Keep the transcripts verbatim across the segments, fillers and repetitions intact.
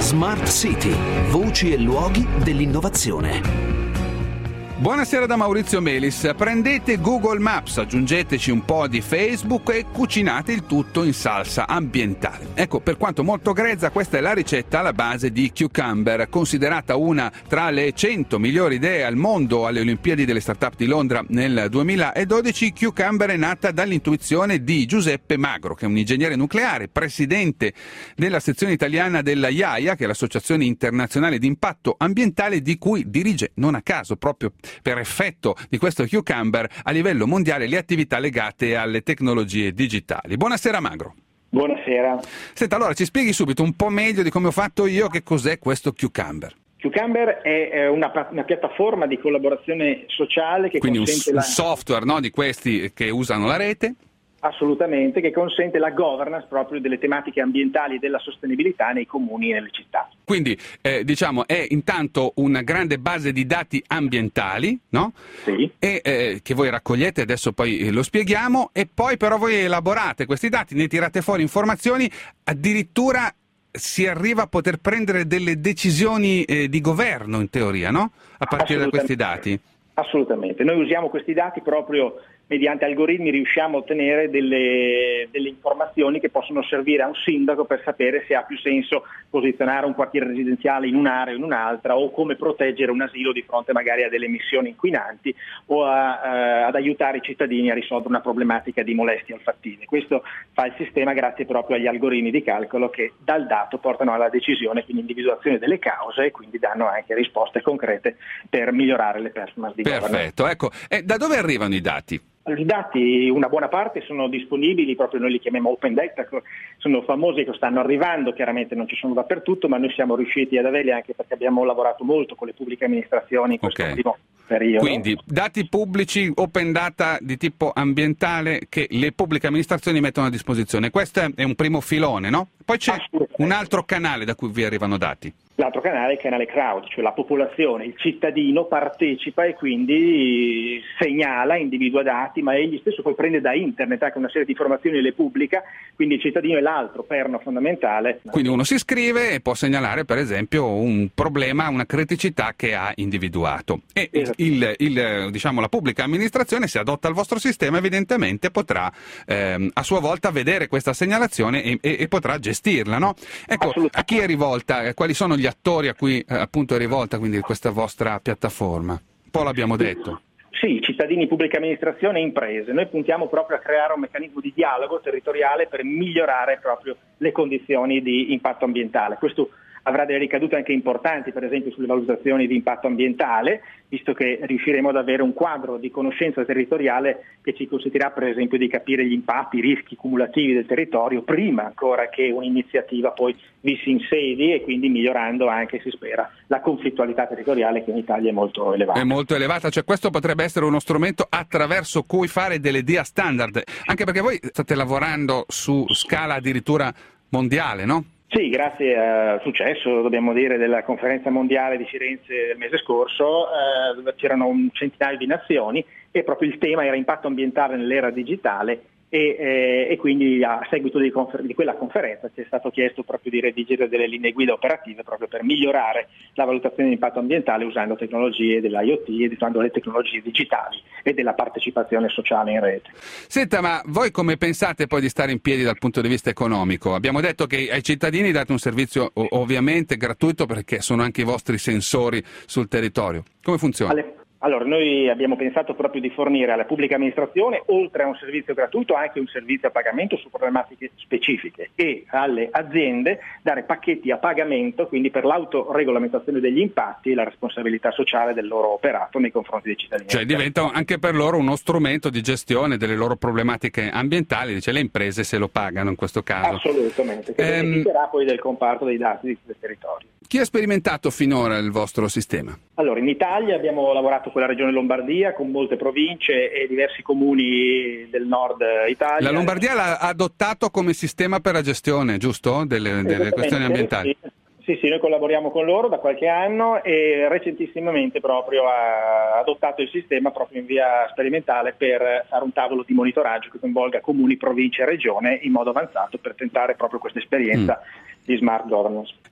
Smart City, voci e luoghi dell'innovazione. Buonasera da Maurizio Melis. Prendete Google Maps, aggiungeteci un po' di Facebook e cucinate il tutto in salsa ambientale. Ecco, per quanto molto grezza, questa è la ricetta alla base di Cucumber, considerata una tra le cento migliori idee al mondo alle Olimpiadi delle Startup di Londra nel duemiladodici. Cucumber è nata dall'intuizione di Giuseppe Magro, che è un ingegnere nucleare, presidente della sezione italiana della I A I A, che è l'Associazione Internazionale di Impatto Ambientale, di cui dirige non a caso, proprio per effetto di questo Cucumber, a livello mondiale le attività legate alle tecnologie digitali. Buonasera Magro. Buonasera. Senta, allora ci spieghi subito un po' meglio di come ho fatto io che cos'è questo Cucumber. Cucumber è una, una piattaforma di collaborazione sociale che Quindi consente un, la... un software, no, di questi che usano la rete? Assolutamente, che consente la governance proprio delle tematiche ambientali e della sostenibilità nei comuni e nelle città. Quindi eh, diciamo è intanto una grande base di dati ambientali, no? Sì. E, eh, che voi raccogliete, adesso poi eh, lo spieghiamo, e poi però voi elaborate questi dati, ne tirate fuori informazioni, addirittura si arriva a poter prendere delle decisioni eh, di governo in teoria, no? A partire da questi dati. Assolutamente, noi usiamo questi dati proprio mediante algoritmi, riusciamo a ottenere delle, delle informazioni che possono servire a un sindaco per sapere se ha più senso posizionare un quartiere residenziale in un'area o in un'altra, o come proteggere un asilo di fronte magari a delle emissioni inquinanti, o a, eh, ad aiutare i cittadini a risolvere una problematica di molestie olfattive. Questo fa il sistema grazie proprio agli algoritmi di calcolo che dal dato portano alla decisione, quindi individuazione delle cause, e quindi danno anche risposte concrete per migliorare le performance di governance. Perfetto, ecco, e da dove arrivano i dati? I dati, una buona parte sono disponibili, proprio noi li chiamiamo open data, sono famosi che stanno arrivando, chiaramente non ci sono dappertutto, ma noi siamo riusciti ad averli anche perché abbiamo lavorato molto con le pubbliche amministrazioni in questo Okay. primo periodo. Quindi dati pubblici, open data di tipo ambientale che le pubbliche amministrazioni mettono a disposizione. Questo è un primo filone, no? Poi c'è un altro canale da cui vi arrivano dati. L'altro canale è il canale crowd, cioè la popolazione, il cittadino partecipa e quindi segnala, individua dati, ma egli stesso poi prende da internet anche una serie di informazioni e le pubblica, quindi il cittadino è l'altro perno fondamentale. Quindi uno si iscrive e può segnalare per esempio un problema, una criticità che ha individuato, e Esatto. il, il, diciamo, la pubblica amministrazione, se adotta il vostro sistema, evidentemente potrà ehm, a sua volta vedere questa segnalazione e, e, e potrà gestirla, no? Ecco, a chi è rivolta? Quali sono gli attori a cui eh, appunto è rivolta quindi questa vostra piattaforma? Un po' l'abbiamo detto. Sì, cittadini, pubblica amministrazione e imprese. Noi puntiamo proprio a creare un meccanismo di dialogo territoriale per migliorare proprio le condizioni di impatto ambientale. Questo avrà delle ricadute anche importanti, per esempio sulle valutazioni di impatto ambientale, visto che riusciremo ad avere un quadro di conoscenza territoriale che ci consentirà per esempio di capire gli impatti, i rischi cumulativi del territorio prima ancora che un'iniziativa poi vi si insedi, e quindi migliorando anche, si spera, la conflittualità territoriale che in Italia è molto elevata. È molto elevata, cioè questo potrebbe essere uno strumento attraverso cui fare delle D I A standard, anche perché voi state lavorando su scala addirittura mondiale, no? Sì, grazie al successo, dobbiamo dire, della conferenza mondiale di Firenze del mese scorso, eh, dove c'erano un centinaio di nazioni e proprio il tema era impatto ambientale nell'era digitale, e, eh, e quindi a seguito di, confer- di quella conferenza ci è stato chiesto proprio di redigere delle linee guida operative proprio per migliorare la valutazione di impatto ambientale usando tecnologie dell'IoT e usando le tecnologie digitali e della partecipazione sociale in rete. Senta, ma voi come pensate poi di stare in piedi dal punto di vista economico? Abbiamo detto che ai cittadini date un servizio ovviamente gratuito perché sono anche i vostri sensori sul territorio. Come funziona? Alle- Allora, noi abbiamo pensato proprio di fornire alla pubblica amministrazione, oltre a un servizio gratuito, anche un servizio a pagamento su problematiche specifiche, e alle aziende dare pacchetti a pagamento, quindi per l'autoregolamentazione degli impatti e la responsabilità sociale del loro operato nei confronti dei cittadini. Cioè diventa anche per loro uno strumento di gestione delle loro problematiche ambientali, dice le imprese se lo pagano in questo caso. Assolutamente, che Ehm... beneficerà poi del comparto dei dati del territorio. Chi ha sperimentato finora il vostro sistema? Allora, in Italia abbiamo lavorato con la regione Lombardia, con molte province e diversi comuni del nord Italia. La Lombardia l'ha adottato come sistema per la gestione, giusto? Delle, delle questioni ambientali. Sì. Sì, sì, noi collaboriamo con loro da qualche anno e recentissimamente proprio ha adottato il sistema proprio in via sperimentale per fare un tavolo di monitoraggio che coinvolga comuni, province e regione in modo avanzato per tentare proprio questa esperienza mm. di smart governance.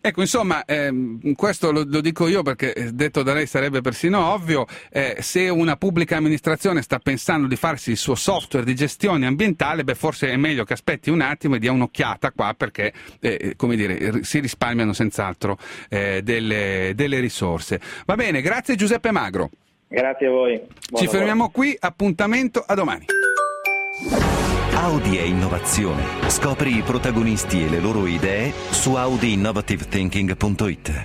Ecco, insomma, ehm, questo lo, lo dico io perché detto da lei sarebbe persino ovvio, eh, se una pubblica amministrazione sta pensando di farsi il suo software di gestione ambientale, beh, forse è meglio che aspetti un attimo e dia un'occhiata qua, perché eh, come dire, si risparmiano senz'altro eh, delle, delle risorse. Va bene, grazie Giuseppe Magro. Grazie a voi. Buon Ci lavoro. fermiamo qui, appuntamento a domani. Audi e innovazione. Scopri i protagonisti e le loro idee su audi innovative thinking punto it.